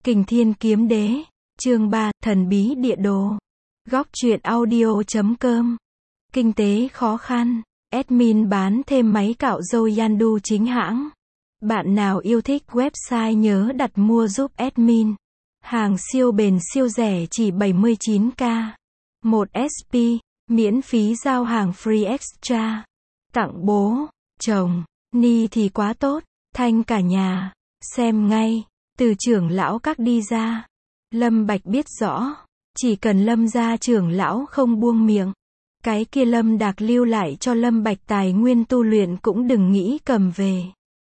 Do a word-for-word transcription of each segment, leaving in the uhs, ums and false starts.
Kình Thiên Kiếm Đế, chương ba, Thần Bí Địa Đồ. Góc truyện audio chấm com. Kinh tế khó khăn, admin bán thêm máy cạo râu Yandu chính hãng. Bạn nào yêu thích website nhớ đặt mua giúp admin. Hàng siêu bền siêu rẻ chỉ bảy mươi chín k. một ét pê, miễn phí giao hàng free extra. Tặng bố, chồng, ni thì quá tốt, thanh cả nhà. Xem ngay, từ trưởng lão các đi ra. Lâm Bạch biết rõ, chỉ cần Lâm gia trưởng lão không buông miệng, cái kia Lâm Đạc lưu lại cho Lâm Bạch tài nguyên tu luyện cũng đừng nghĩ cầm về.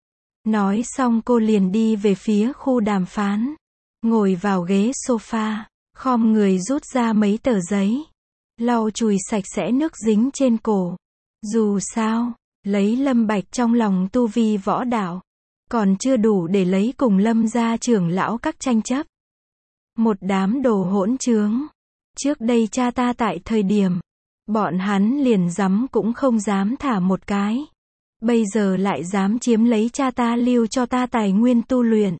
Nói xong cô liền đi về phía khu đàm phán, ngồi vào ghế sofa, khom người rút ra mấy tờ giấy, lau chùi sạch sẽ nước dính trên cổ. Dù sao, lấy Lâm Bạch trong lòng tu vi võ đạo, còn chưa đủ để lấy cùng Lâm gia trưởng lão các tranh chấp. Một đám đồ hỗn trướng. Trước đây cha ta tại thời điểm, bọn hắn liền dám cũng không dám thả một cái. Bây giờ lại dám chiếm lấy cha ta lưu cho ta tài nguyên tu luyện.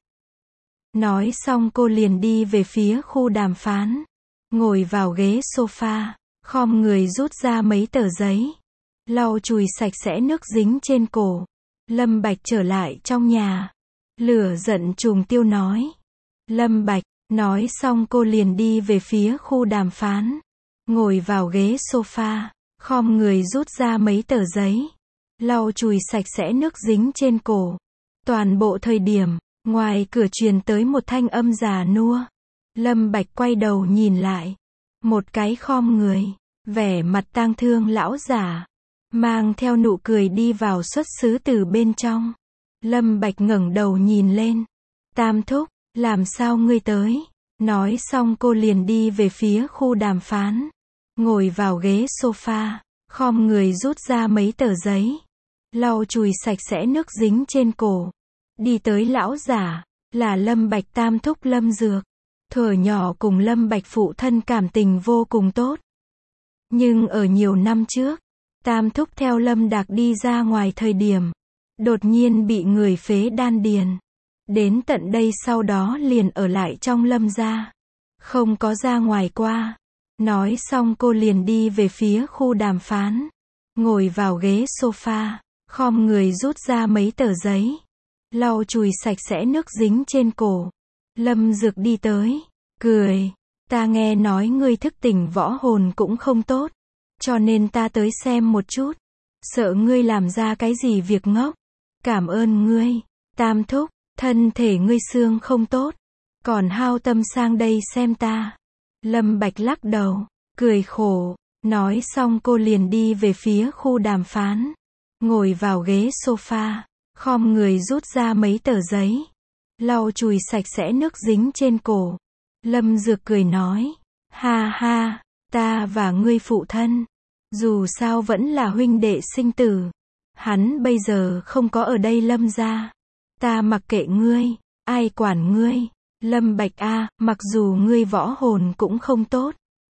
Nói xong cô liền đi về phía khu đàm phán, ngồi vào ghế sofa, khom người rút ra mấy tờ giấy, lau chùi sạch sẽ nước dính trên cổ. Lâm Bạch trở lại trong nhà, lửa giận trùng tiêu nói. Lâm Bạch, nói xong cô liền đi về phía khu đàm phán, ngồi vào ghế sofa, khom người rút ra mấy tờ giấy, lau chùi sạch sẽ nước dính trên cổ. Toàn bộ thời điểm, ngoài cửa truyền tới một thanh âm già nua. Lâm Bạch quay đầu nhìn lại, một cái khom người, vẻ mặt tang thương lão giả, mang theo nụ cười đi vào xuất xứ từ bên trong. Lâm Bạch ngẩng đầu nhìn lên. Tam thúc, làm sao ngươi tới? Nói xong cô liền đi về phía khu đàm phán, ngồi vào ghế sofa, khom người rút ra mấy tờ giấy, lau chùi sạch sẽ nước dính trên cổ. Đi tới lão giả, là Lâm Bạch tam thúc Lâm Dược. Thuở nhỏ cùng Lâm Bạch phụ thân cảm tình vô cùng tốt. Nhưng ở nhiều năm trước, tam thúc theo Lâm Đạc đi ra ngoài thời điểm, đột nhiên bị người phế đan điền. Đến tận đây sau đó liền ở lại trong Lâm gia, không có ra ngoài qua. Nói xong cô liền đi về phía khu đàm phán, ngồi vào ghế sofa, khom người rút ra mấy tờ giấy, lau chùi sạch sẽ nước dính trên cổ. Lâm Dược đi tới, cười. Ta nghe nói ngươi thức tỉnh võ hồn cũng không tốt, cho nên ta tới xem một chút. Sợ ngươi làm ra cái gì việc ngốc. Cảm ơn ngươi, tam thúc, thân thể ngươi xương không tốt, còn hao tâm sang đây xem ta. Lâm Bạch lắc đầu, cười khổ. Nói xong cô liền đi về phía khu đàm phán, ngồi vào ghế sofa, khom người rút ra mấy tờ giấy, lau chùi sạch sẽ nước dính trên cổ. Lâm Dược cười nói, ha ha, ta và ngươi phụ thân, dù sao vẫn là huynh đệ sinh tử. Hắn bây giờ không có ở đây Lâm gia, ta mặc kệ ngươi, ai quản ngươi. Lâm Bạch a, mặc dù ngươi võ hồn cũng không tốt,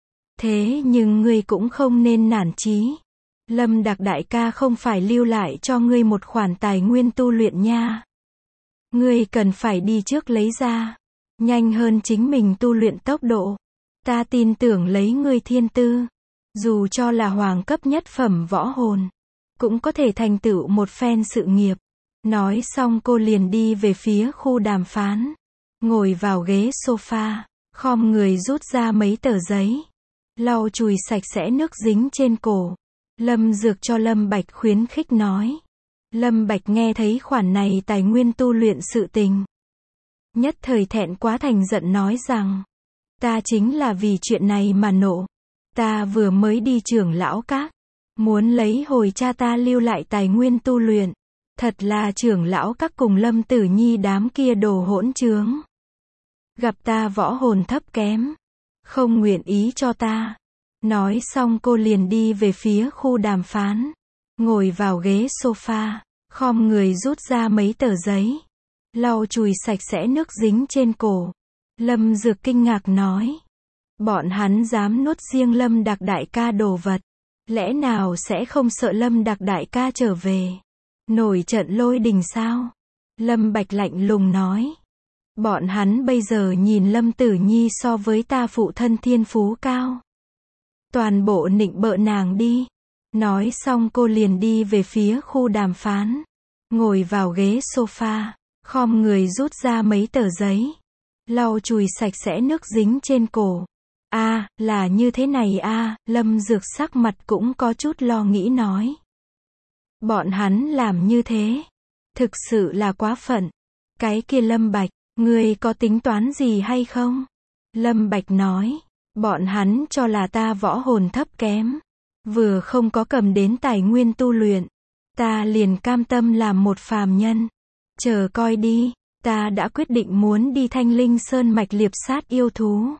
thế nhưng ngươi cũng không nên nản chí. Lâm Đạc đại ca không phải lưu lại cho ngươi một khoản tài nguyên tu luyện nha. Ngươi cần phải đi trước lấy ra, nhanh hơn chính mình tu luyện tốc độ. Ta tin tưởng lấy ngươi thiên tư, dù cho là hoàng cấp nhất phẩm võ hồn, cũng có thể thành tựu một phen sự nghiệp. Nói xong cô liền đi về phía khu đàm phán, ngồi vào ghế sofa, khom người rút ra mấy tờ giấy, lau chùi sạch sẽ nước dính trên cổ. Lâm Dược cho Lâm Bạch khuyến khích nói. Lâm Bạch nghe thấy khoản này tài nguyên tu luyện sự tình, nhất thời thẹn quá thành giận nói rằng, ta chính là vì chuyện này mà nộ. Ta vừa mới đi trưởng lão các, muốn lấy hồi cha ta lưu lại tài nguyên tu luyện. Thật là trưởng lão các cùng Lâm Tử Nhi đám kia đồ hỗn trướng. Gặp ta võ hồn thấp kém, không nguyện ý cho ta. Nói xong cô liền đi về phía khu đàm phán, ngồi vào ghế sofa, khom người rút ra mấy tờ giấy, lau chùi sạch sẽ nước dính trên cổ. Lâm Dược kinh ngạc nói, bọn hắn dám nuốt riêng Lâm Đạc đại ca đồ vật, lẽ nào sẽ không sợ Lâm Đạc đại ca trở về, nổi trận lôi đình sao? Lâm Bạch lạnh lùng nói, Bọn hắn bây giờ nhìn Lâm Tử Nhi so với ta phụ thân thiên phú cao. Toàn bộ nịnh bợ nàng đi. Nói xong cô liền đi về phía khu đàm phán. Ngồi vào ghế sofa, khom người rút ra mấy tờ giấy. Lau chùi sạch sẽ nước dính trên cổ. A, à, là như thế này a, à, Lâm Dược sắc mặt cũng có chút lo nghĩ nói. Bọn hắn làm như thế. Thực sự là quá phận. Cái kia Lâm Bạch, ngươi có tính toán gì hay không? Lâm Bạch nói. Bọn hắn cho là ta võ hồn thấp kém. Vừa không có cầm đến tài nguyên tu luyện. Ta liền cam tâm làm một phàm nhân. Chờ coi đi, ta đã quyết định muốn đi Thanh Linh Sơn mạch liệp sát yêu thú.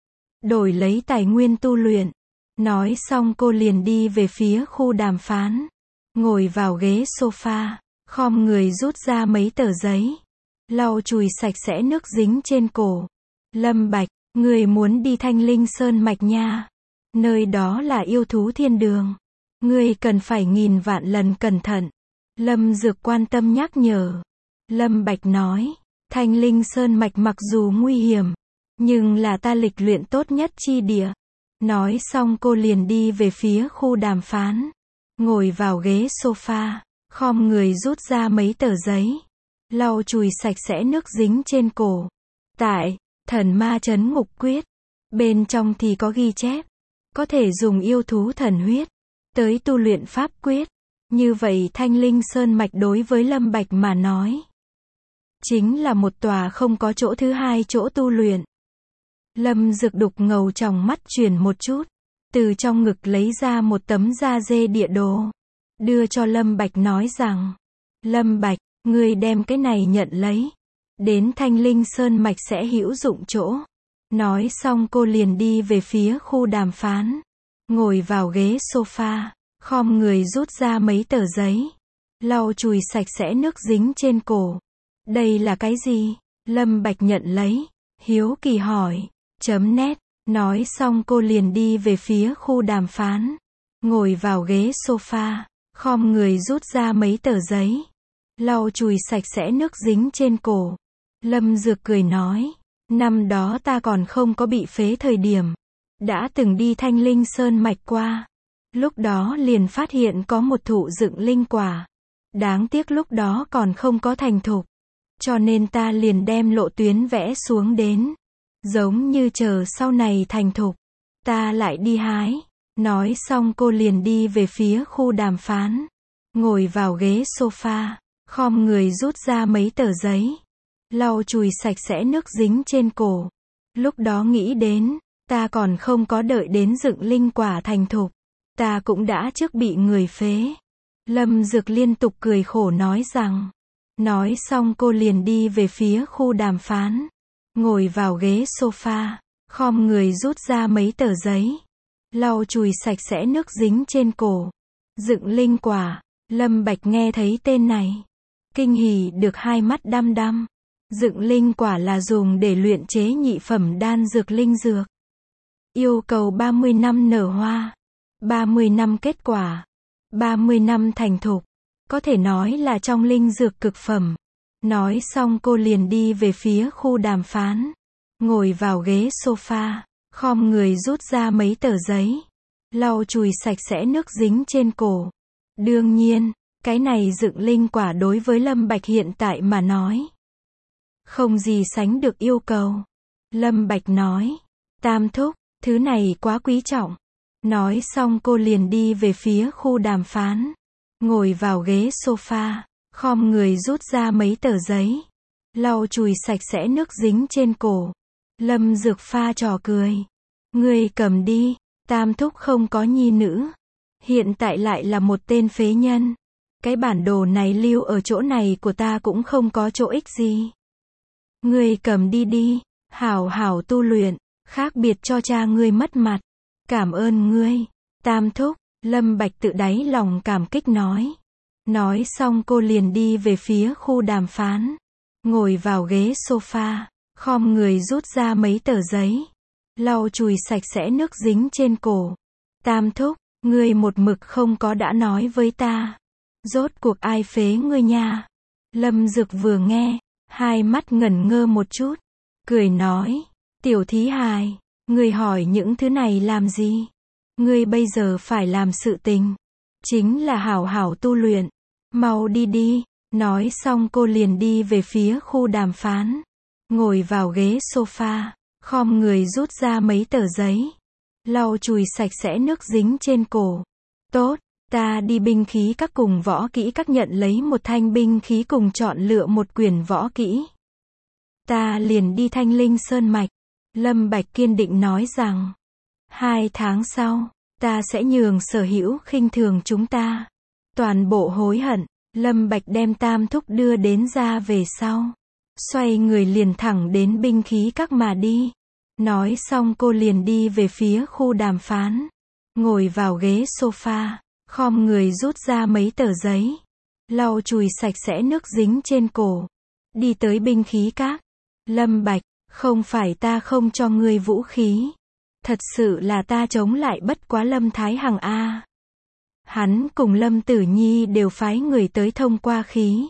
Đổi lấy tài nguyên tu luyện. Nói xong cô liền đi về phía khu đàm phán. Ngồi vào ghế sofa, khom người rút ra mấy tờ giấy. Lau chùi sạch sẽ nước dính trên cổ. Lâm Bạch, người muốn đi Thanh Linh Sơn mạch nha. Nơi đó là yêu thú thiên đường. Ngươi cần phải nghìn vạn lần cẩn thận. Lâm Dược quan tâm nhắc nhở. Lâm Bạch nói, Thanh Linh Sơn mạch mặc dù nguy hiểm, nhưng là ta lịch luyện tốt nhất chi địa. Nói xong cô liền đi về phía khu đàm phán. Ngồi vào ghế sofa, khom người rút ra mấy tờ giấy. Lau chùi sạch sẽ nước dính trên cổ. Tại, thần ma trấn ngục quyết. Bên trong thì có ghi chép. Có thể dùng yêu thú thần huyết. Tới tu luyện pháp quyết. Như vậy Thanh Linh Sơn mạch đối với Lâm Bạch mà nói. Chính là một tòa không có chỗ thứ hai chỗ tu luyện. Lâm Dược đục ngầu trong mắt chuyển một chút. Từ trong ngực lấy ra một tấm da dê địa đồ. Đưa cho Lâm Bạch nói rằng. Lâm Bạch, ngươi đem cái này nhận lấy. Đến Thanh Linh Sơn mạch sẽ hữu dụng chỗ. Nói xong cô liền đi về phía khu đàm phán. Ngồi vào ghế sofa, khom người rút ra mấy tờ giấy. Lau chùi sạch sẽ nước dính trên cổ. Đây là cái gì? Lâm Bạch nhận lấy. Hiếu kỳ hỏi. Chấm nét. Nói xong cô liền đi về phía khu đàm phán. Ngồi vào ghế sofa, khom người rút ra mấy tờ giấy. Lau chùi sạch sẽ nước dính trên cổ. Lâm Dược cười nói. Năm đó ta còn không có bị phế thời điểm. Đã từng đi Thanh Linh Sơn mạch qua. Lúc đó liền phát hiện có một thụ dựng linh quả. Đáng tiếc lúc đó còn không có thành thục. Cho nên ta liền đem lộ tuyến vẽ xuống đến. Giống như chờ sau này thành thục. Ta lại đi hái. Nói xong cô liền đi về phía khu đàm phán. Ngồi vào ghế sofa. Khom người rút ra mấy tờ giấy. Lau chùi sạch sẽ nước dính trên cổ. Lúc đó nghĩ đến. Ta còn không có đợi đến dựng linh quả thành thục. Ta cũng đã trước bị người phế. Lâm Dược liên tục cười khổ nói rằng. Nói xong cô liền đi về phía khu đàm phán. Ngồi vào ghế sofa. Khom người rút ra mấy tờ giấy. Lau chùi sạch sẽ nước dính trên cổ. Dựng linh quả. Lâm Bạch nghe thấy tên này. Kinh hỉ được hai mắt đăm đăm. Dựng linh quả là dùng để luyện chế nhị phẩm đan dược linh dược. Yêu cầu ba mươi năm nở hoa. ba mươi năm kết quả. ba mươi năm thành thục. Có thể nói là trong linh dược cực phẩm. Nói xong cô liền đi về phía khu đàm phán. Ngồi vào ghế sofa. Khom người rút ra mấy tờ giấy. Lau chùi sạch sẽ nước dính trên cổ. Đương nhiên, cái này dựng linh quả đối với Lâm Bạch hiện tại mà nói. Không gì sánh được yêu cầu. Lâm Bạch nói. Tam thúc, thứ này quá quý trọng. Nói xong cô liền đi về phía khu đàm phán. Ngồi vào ghế sofa. Khom người rút ra mấy tờ giấy. Lau chùi sạch sẽ nước dính trên cổ. Lâm Dược pha trò cười. Ngươi cầm đi. Tam thúc không có nhi nữ. Hiện tại lại là một tên phế nhân. Cái bản đồ này lưu ở chỗ này của ta cũng không có chỗ ích gì. Ngươi cầm đi đi. Hảo hảo tu luyện. Khác biệt cho cha ngươi mất mặt. Cảm ơn ngươi. Tam thúc. Lâm Bạch tự đáy lòng cảm kích nói. Nói xong cô liền đi về phía khu đàm phán. Ngồi vào ghế sofa. Khom người rút ra mấy tờ giấy. Lau chùi sạch sẽ nước dính trên cổ. Tam thúc, ngươi một mực không có đã nói với ta. Rốt cuộc ai phế ngươi nha. Lâm Dược vừa nghe. Hai mắt ngẩn ngơ một chút, cười nói, tiểu thí hài, ngươi hỏi những thứ này làm gì? Ngươi bây giờ phải làm sự tình, chính là hảo hảo tu luyện, mau đi đi. Nói xong cô liền đi về phía khu đàm phán, ngồi vào ghế sofa, khom người rút ra mấy tờ giấy, lau chùi sạch sẽ nước dính trên cổ. Tốt, ta đi binh khí các cùng võ kỹ các nhận lấy một thanh binh khí cùng chọn lựa một quyển võ kỹ. Ta liền đi Thanh Linh Sơn Mạch. Lâm Bạch kiên định nói rằng, hai tháng sau, ta sẽ nhường Sở Hữu khinh thường chúng ta. Toàn bộ hối hận. Lâm Bạch đem Tam Thúc đưa đến ra về sau, xoay người liền thẳng đến binh khí các mà đi. Nói xong cô liền đi về phía khu đàm phán, ngồi vào ghế sofa, khom người rút ra mấy tờ giấy, lau chùi sạch sẽ nước dính trên cổ, đi tới binh khí các. Lâm Bạch, không phải ta không cho ngươi vũ khí, thật sự là ta chống lại bất quá Lâm Thái Hằng a. Hắn cùng Lâm Tử Nhi đều phái người tới thông qua khí.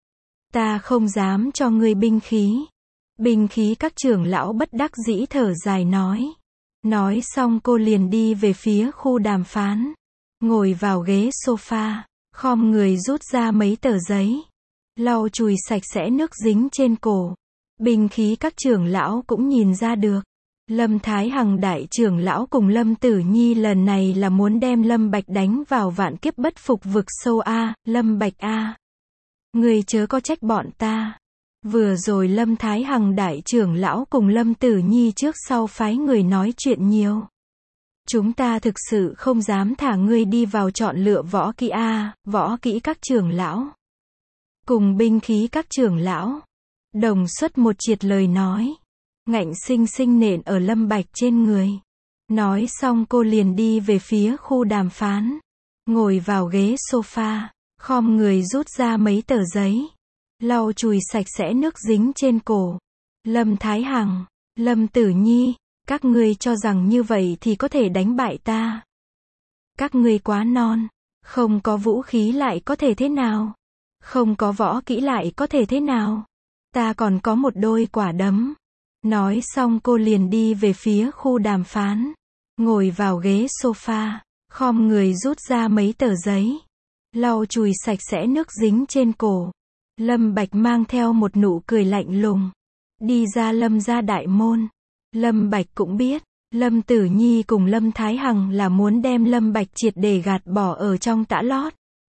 Ta không dám cho ngươi binh khí. Binh khí các trưởng lão bất đắc dĩ thở dài nói. Nói xong cô liền đi về phía khu đàm phán, ngồi vào ghế sofa, khom người rút ra mấy tờ giấy, lau chùi sạch sẽ nước dính trên cổ. Binh khí các trưởng lão cũng nhìn ra được, Lâm Thái Hằng đại trưởng lão cùng Lâm Tử Nhi lần này là muốn đem Lâm Bạch đánh vào vạn kiếp bất phục vực sâu a. Lâm Bạch a, người chớ có trách bọn ta. Vừa rồi Lâm Thái Hằng đại trưởng lão cùng Lâm Tử Nhi trước sau phái người nói chuyện nhiều. Chúng ta thực sự không dám thả ngươi đi vào chọn lựa võ kỹ a. Võ kỹ các trưởng lão cùng binh khí các trưởng lão đồng xuất một triệt lời nói, ngạnh sinh sinh nện ở Lâm Bạch trên người. Nói xong cô liền đi về phía khu đàm phán, ngồi vào ghế sofa, khom người rút ra mấy tờ giấy, lau chùi sạch sẽ nước dính trên cổ. Lâm Thái Hằng, Lâm Tử Nhi, các ngươi cho rằng như vậy thì có thể đánh bại ta? Các ngươi quá non, không có vũ khí lại có thể thế nào? Không có võ kỹ lại có thể thế nào? Ta còn có một đôi quả đấm. Nói xong cô liền đi về phía khu đàm phán, ngồi vào ghế sofa, khom người rút ra mấy tờ giấy, lau chùi sạch sẽ nước dính trên cổ. Lâm Bạch mang theo một nụ cười lạnh lùng, đi ra Lâm gia đại môn. Lâm Bạch cũng biết, Lâm Tử Nhi cùng Lâm Thái Hằng là muốn đem Lâm Bạch triệt để gạt bỏ ở trong tã lót.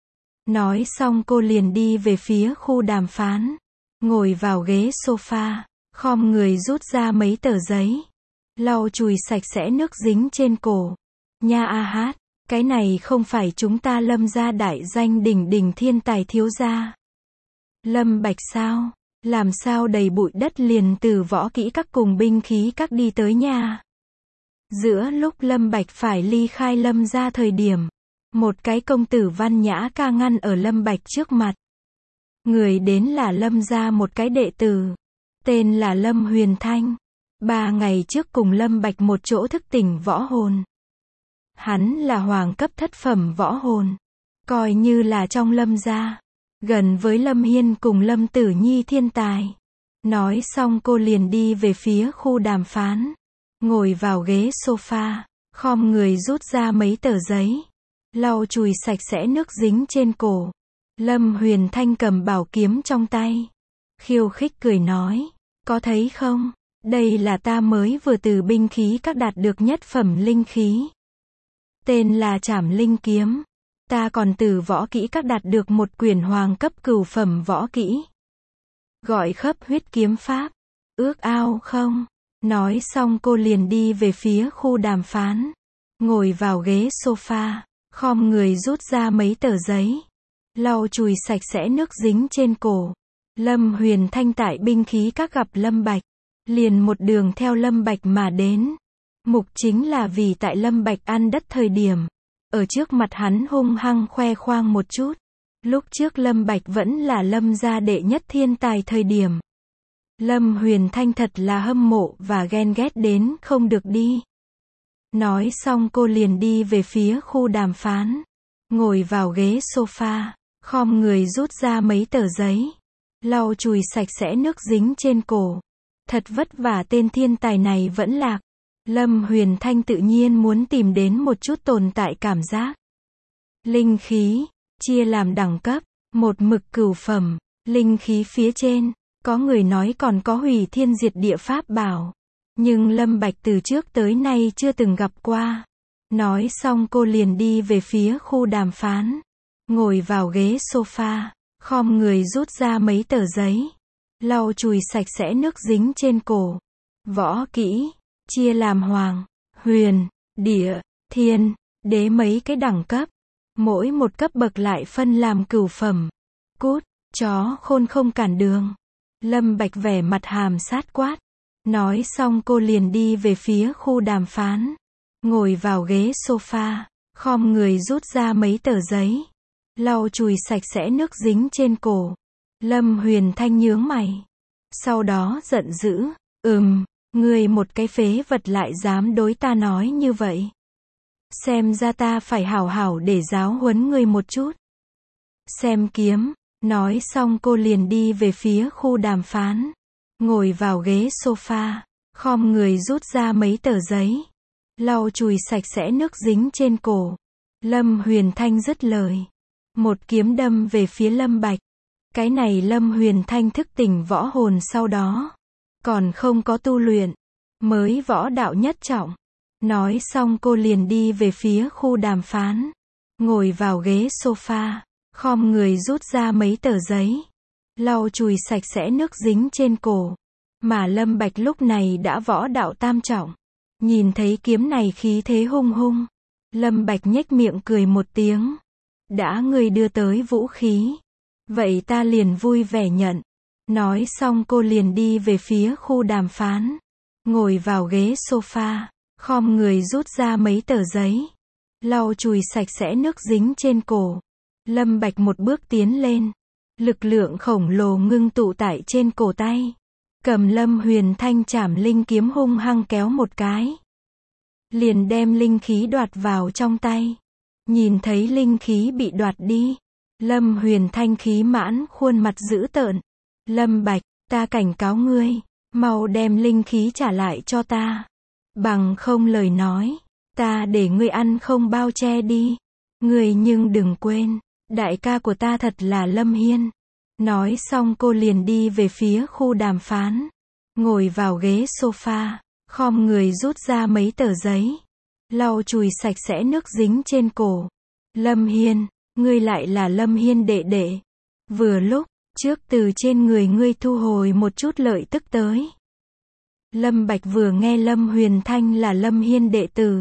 Nói xong cô liền đi về phía khu đàm phán, ngồi vào ghế sofa, khom người rút ra mấy tờ giấy, lau chùi sạch sẽ nước dính trên cổ. Nha a hát, cái này không phải chúng ta Lâm gia đại danh đỉnh đỉnh thiên tài thiếu gia Lâm Bạch sao? Làm sao đầy bụi đất liền từ võ kỹ các cùng binh khí các đi tới nhà? Giữa lúc Lâm Bạch phải ly khai Lâm gia thời điểm, một cái công tử văn nhã ca ngăn ở Lâm Bạch trước mặt. Người đến là Lâm gia một cái đệ tử, tên là Lâm Huyền Thanh. Ba ngày trước cùng Lâm Bạch một chỗ thức tỉnh võ hồn. Hắn là hoàng cấp thất phẩm võ hồn, coi như là trong Lâm gia gần với Lâm Hiên cùng Lâm Tử Nhi thiên tài. Nói xong cô liền đi về phía khu đàm phán, ngồi vào ghế sofa, khom người rút ra mấy tờ giấy, lau chùi sạch sẽ nước dính trên cổ. Lâm Huyền Thanh cầm bảo kiếm trong tay, khiêu khích cười nói, có thấy không, đây là ta mới vừa từ binh khí các đạt được nhất phẩm linh khí, tên là Trảm Linh Kiếm. Ta còn từ võ kỹ các đạt được một quyển hoàng cấp cửu phẩm võ kỹ, gọi Khấp Huyết Kiếm Pháp. Ước ao không? Nói xong cô liền đi về phía khu đàm phán, ngồi vào ghế sofa, khom người rút ra mấy tờ giấy, lau chùi sạch sẽ nước dính trên cổ. Lâm Huyền Thanh tại binh khí các gặp Lâm Bạch, liền một đường theo Lâm Bạch mà đến. Mục chính là vì tại Lâm Bạch ăn đất thời điểm, ở trước mặt hắn hung hăng khoe khoang một chút. Lúc trước Lâm Bạch vẫn là Lâm gia đệ nhất thiên tài thời điểm, Lâm Huyền Thanh thật là hâm mộ và ghen ghét đến không được đi. Nói xong cô liền đi về phía khu đàm phán, ngồi vào ghế sofa, khom người rút ra mấy tờ giấy, lau chùi sạch sẽ nước dính trên cổ. Thật vất vả tên thiên tài này vẫn lạc. Lâm Huyền Thanh tự nhiên muốn tìm đến một chút tồn tại cảm giác. Linh khí, chia làm đẳng cấp, một mực cửu phẩm, linh khí phía trên, có người nói còn có hủy thiên diệt địa pháp bảo. Nhưng Lâm Bạch từ trước tới nay chưa từng gặp qua. Nói xong cô liền đi về phía khu đàm phán. Ngồi vào ghế sofa, khom người rút ra mấy tờ giấy. Lau chùi sạch sẽ nước dính trên cổ. Võ kỹ, chia làm hoàng, huyền, địa, thiên, đế mấy cái đẳng cấp. Mỗi một cấp bậc lại phân làm cửu phẩm. Cút, chó khôn không cản đường. Lâm Bạch vẻ mặt hàm sát quát. Nói xong cô liền đi về phía khu đàm phán. Ngồi vào ghế sofa, khom người rút ra mấy tờ giấy. Lau chùi sạch sẽ nước dính trên cổ. Lâm Huyền Thanh nhướng mày. Sau đó giận dữ. Ừm, ngươi một cái phế vật lại dám đối ta nói như vậy. Xem ra ta phải hảo hảo để giáo huấn ngươi một chút. Xem kiếm. Nói xong cô liền đi về phía khu đàm phán. Ngồi vào ghế sofa, khom người rút ra mấy tờ giấy. Lau chùi sạch sẽ nước dính trên cổ. Lâm Huyền Thanh dứt lời. Một kiếm đâm về phía Lâm Bạch. Cái này Lâm Huyền Thanh thức tỉnh võ hồn sau đó. Còn không có tu luyện. Mới võ đạo nhất trọng. Nói xong cô liền đi về phía khu đàm phán. Ngồi vào ghế sofa, khom người rút ra mấy tờ giấy. Lau chùi sạch sẽ nước dính trên cổ. Mà Lâm Bạch lúc này đã võ đạo tam trọng. Nhìn thấy kiếm này khí thế hung hung. Lâm Bạch nhếch miệng cười một tiếng. Đã ngươi đưa tới vũ khí. Vậy ta liền vui vẻ nhận. Nói xong cô liền đi về phía khu đàm phán. Ngồi vào ghế sofa, khom người rút ra mấy tờ giấy. Lau chùi sạch sẽ nước dính trên cổ. Lâm Bạch một bước tiến lên. Lực lượng khổng lồ ngưng tụ tại trên cổ tay. Cầm Lâm Huyền Thanh trảm linh kiếm hung hăng kéo một cái. Liền đem linh khí đoạt vào trong tay. Nhìn thấy linh khí bị đoạt đi. Lâm Huyền Thanh khí mãn khuôn mặt dữ tợn. Lâm Bạch, ta cảnh cáo ngươi. Mau đem linh khí trả lại cho ta. Bằng không lời nói. Ta để ngươi ăn không bao che đi. Ngươi nhưng đừng quên. Đại ca của ta thật là Lâm Hiên. Nói xong cô liền đi về phía khu đàm phán. Ngồi vào ghế sofa, khom người rút ra mấy tờ giấy. Lau chùi sạch sẽ nước dính trên cổ. Lâm Hiên, ngươi lại là Lâm Hiên đệ đệ. Vừa lúc, trước từ trên người ngươi thu hồi một chút lợi tức tới. Lâm Bạch vừa nghe Lâm Huyền Thanh là Lâm Hiên đệ tử.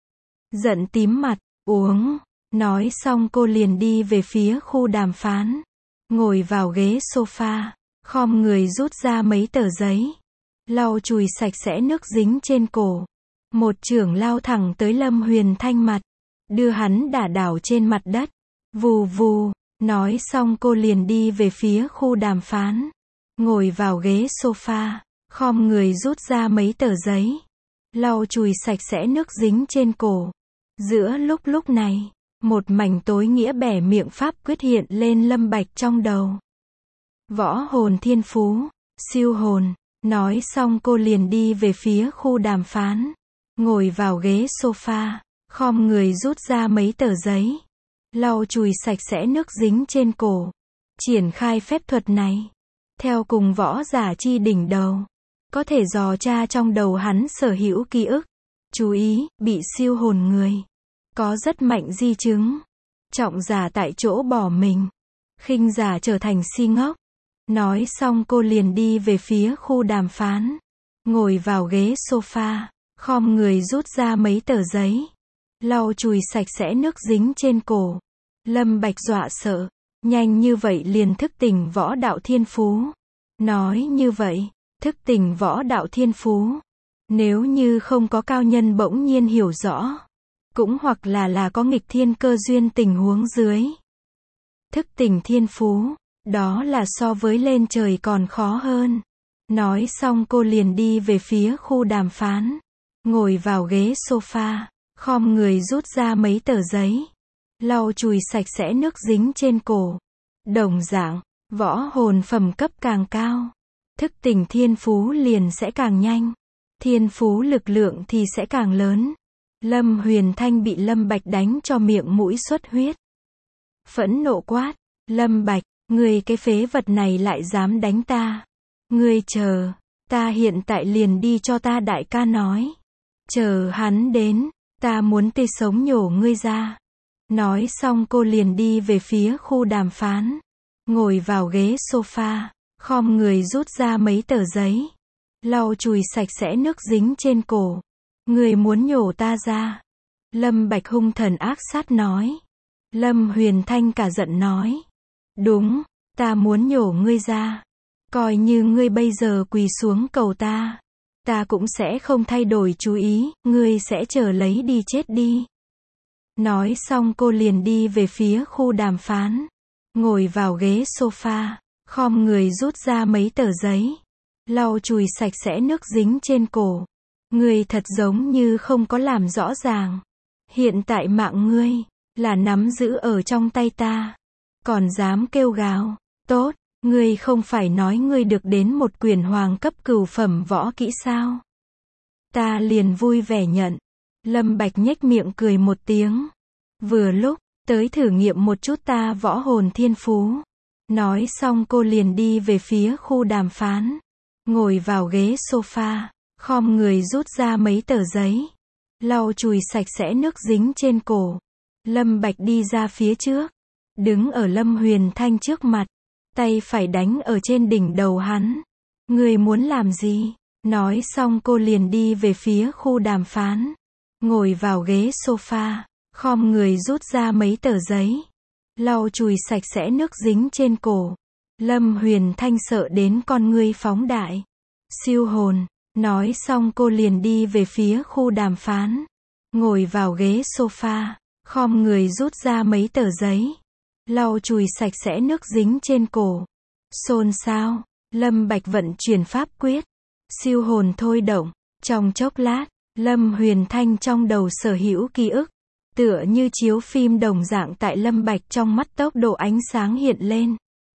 Giận tím mặt, uống. Nói xong cô liền đi về phía khu đàm phán. Ngồi vào ghế sofa, khom người rút ra mấy tờ giấy. Lau chùi sạch sẽ nước dính trên cổ. Một chưởng lao thẳng tới Lâm Huyền Thanh mặt. Đưa hắn đả đảo trên mặt đất. Vù vù. Nói xong cô liền đi về phía khu đàm phán. Ngồi vào ghế sofa, khom người rút ra mấy tờ giấy. Lau chùi sạch sẽ nước dính trên cổ. Giữa lúc lúc này, một mảnh tối nghĩa bẻ miệng pháp quyết hiện lên Lâm Bạch trong đầu. Võ hồn thiên phú, siêu hồn. Nói xong cô liền đi về phía khu đàm phán. Ngồi vào ghế sofa, khom người rút ra mấy tờ giấy. Lau chùi sạch sẽ nước dính trên cổ. Triển khai phép thuật này. Theo cùng võ giả chi đỉnh đầu. Có thể dò tra trong đầu hắn sở hữu ký ức. Chú ý, bị siêu hồn người. Có rất mạnh di chứng. Trọng giả tại chỗ bỏ mình. Khinh giả trở thành si ngốc. Nói xong cô liền đi về phía khu đàm phán. Ngồi vào ghế sofa, khom người rút ra mấy tờ giấy. Lau chùi sạch sẽ nước dính trên cổ. Lâm Bạch dọa sợ. Nhanh như vậy liền thức tỉnh võ đạo thiên phú. Nói như vậy, thức tỉnh võ đạo thiên phú. Nếu như không có cao nhân bỗng nhiên hiểu rõ. Cũng hoặc là là có nghịch thiên cơ duyên tình huống dưới. Thức tỉnh thiên phú. Đó là so với lên trời còn khó hơn. Nói xong cô liền đi về phía khu đàm phán. Ngồi vào ghế sofa, khom người rút ra mấy tờ giấy. Lau chùi sạch sẽ nước dính trên cổ. Đồng dạng, Võ hồn phẩm cấp càng cao, thức tỉnh thiên phú liền sẽ càng nhanh. Thiên phú lực lượng thì sẽ càng lớn. Lâm Huyền Thanh bị Lâm Bạch đánh cho miệng mũi xuất huyết. Phẫn nộ quát, Lâm Bạch, ngươi cái phế vật này lại dám đánh ta. Ngươi chờ, ta hiện tại liền đi cho ta đại ca nói. Chờ hắn đến, ta muốn tươi sống nhổ ngươi ra. Nói xong cô liền đi về phía khu đàm phán. Ngồi vào ghế sofa, khom người rút ra mấy tờ giấy. Lau chùi sạch sẽ nước dính trên cổ. Ngươi muốn nhổ ta ra. Lâm Bạch hung thần ác sát nói. Lâm Huyền Thanh cả giận nói. Đúng, ta muốn nhổ ngươi ra. Coi như ngươi bây giờ quỳ xuống cầu ta. Ta cũng sẽ không thay đổi chú ý, ngươi sẽ chờ lấy đi chết đi. Nói xong cô liền đi về phía khu đàm phán. Ngồi vào ghế sofa, khom người rút ra mấy tờ giấy. Lau chùi sạch sẽ nước dính trên cổ. Ngươi thật giống như không có làm rõ ràng. Hiện tại mạng ngươi là nắm giữ ở trong tay ta. Còn dám kêu gào. Tốt, ngươi không phải nói ngươi được đến một quyển hoàng cấp cửu phẩm võ kỹ sao? Ta liền vui vẻ nhận. Lâm Bạch nhếch miệng cười một tiếng. Vừa lúc, tới thử nghiệm một chút ta võ hồn thiên phú. Nói xong cô liền đi về phía khu đàm phán. Ngồi vào ghế sofa, khom người rút ra mấy tờ giấy. Lau chùi sạch sẽ nước dính trên cổ. Lâm Bạch đi ra phía trước. Đứng ở Lâm Huyền Thanh trước mặt. Tay phải đánh ở trên đỉnh đầu hắn. Ngươi muốn làm gì? Nói xong cô liền đi về phía khu đàm phán. Ngồi vào ghế sofa, khom người rút ra mấy tờ giấy. Lau chùi sạch sẽ nước dính trên cổ. Lâm Huyền Thanh sợ đến con ngươi phóng đại. Siêu hồn. Nói xong cô liền đi về phía khu đàm phán. Ngồi vào ghế sofa, khom người rút ra mấy tờ giấy. Lau chùi sạch sẽ nước dính trên cổ. Xôn xao. Lâm Bạch vận chuyển pháp quyết. Siêu hồn thôi động. Trong chốc lát, Lâm Huyền Thanh trong đầu sở hữu ký ức. Tựa như chiếu phim đồng dạng tại Lâm Bạch trong mắt tốc độ ánh sáng hiện lên.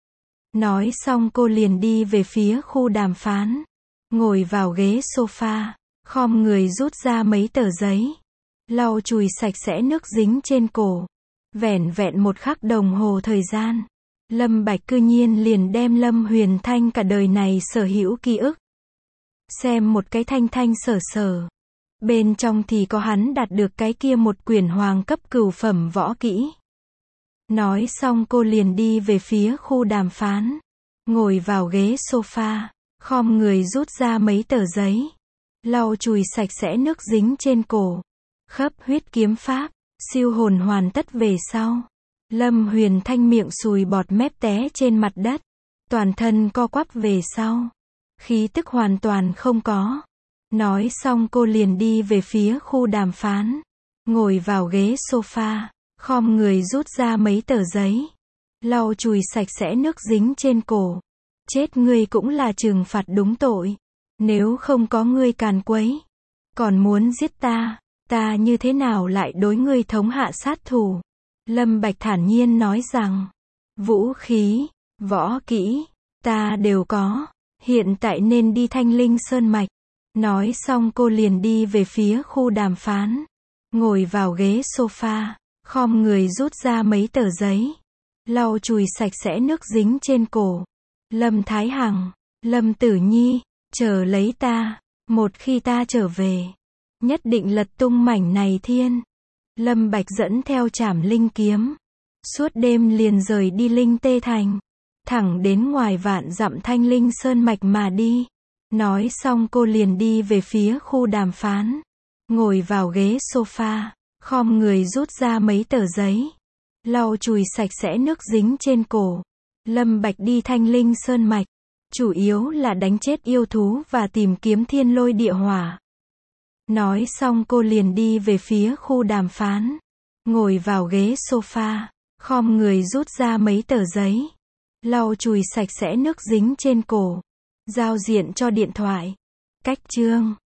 Nói xong cô liền đi về phía khu đàm phán. Ngồi vào ghế sofa, khom người rút ra mấy tờ giấy. Lau chùi sạch sẽ nước dính trên cổ. Vẻn vẹn một khắc đồng hồ thời gian. Lâm Bạch cư nhiên liền đem Lâm Huyền Thanh cả đời này sở hữu ký ức. Xem một cái thanh thanh sở sở. Bên trong thì có hắn đạt được cái kia một quyển hoàng cấp cửu phẩm võ kỹ. Nói xong cô liền đi về phía khu đàm phán. Ngồi vào ghế sofa, khom người rút ra mấy tờ giấy. Lau chùi sạch sẽ nước dính trên cổ. Khấp huyết kiếm pháp, siêu hồn hoàn tất về sau. Lâm Huyền Thanh miệng sùi bọt mép té trên mặt đất. Toàn thân co quắp về sau. Khí tức hoàn toàn không có. Nói xong cô liền đi về phía khu đàm phán. Ngồi vào ghế sofa, khom người rút ra mấy tờ giấy. Lau chùi sạch sẽ nước dính trên cổ. Chết ngươi cũng là trừng phạt đúng tội. Nếu không có ngươi càn quấy, còn muốn giết ta, ta như thế nào lại đối ngươi thống hạ sát thủ? Lâm Bạch thản nhiên nói rằng, vũ khí, võ kỹ, ta đều có. Hiện tại nên đi Thanh Linh Sơn Mạch. Nói xong cô liền đi về phía khu đàm phán. Ngồi vào ghế sofa, khom người rút ra mấy tờ giấy. Lau chùi sạch sẽ nước dính trên cổ. Lâm Thái Hằng, Lâm Tử Nhi, chờ lấy ta. Một khi ta trở về, nhất định lật tung mảnh này thiên. Lâm Bạch dẫn theo trảm linh kiếm. Suốt đêm liền rời đi Linh Tê Thành. Thẳng đến ngoài vạn dặm Thanh Linh Sơn Mạch mà đi. Nói xong cô liền đi về phía khu đàm phán. Ngồi vào ghế sofa, khom người rút ra mấy tờ giấy. Lau chùi sạch sẽ nước dính trên cổ. Lâm Bạch đi Thanh Linh Sơn Mạch. Chủ yếu là đánh chết yêu thú và tìm kiếm thiên lôi địa hỏa. Nói xong cô liền đi về phía khu đàm phán. Ngồi vào ghế sofa, khom người rút ra mấy tờ giấy. Lau chùi sạch sẽ nước dính trên cổ. Giao diện cho điện thoại. Cách chương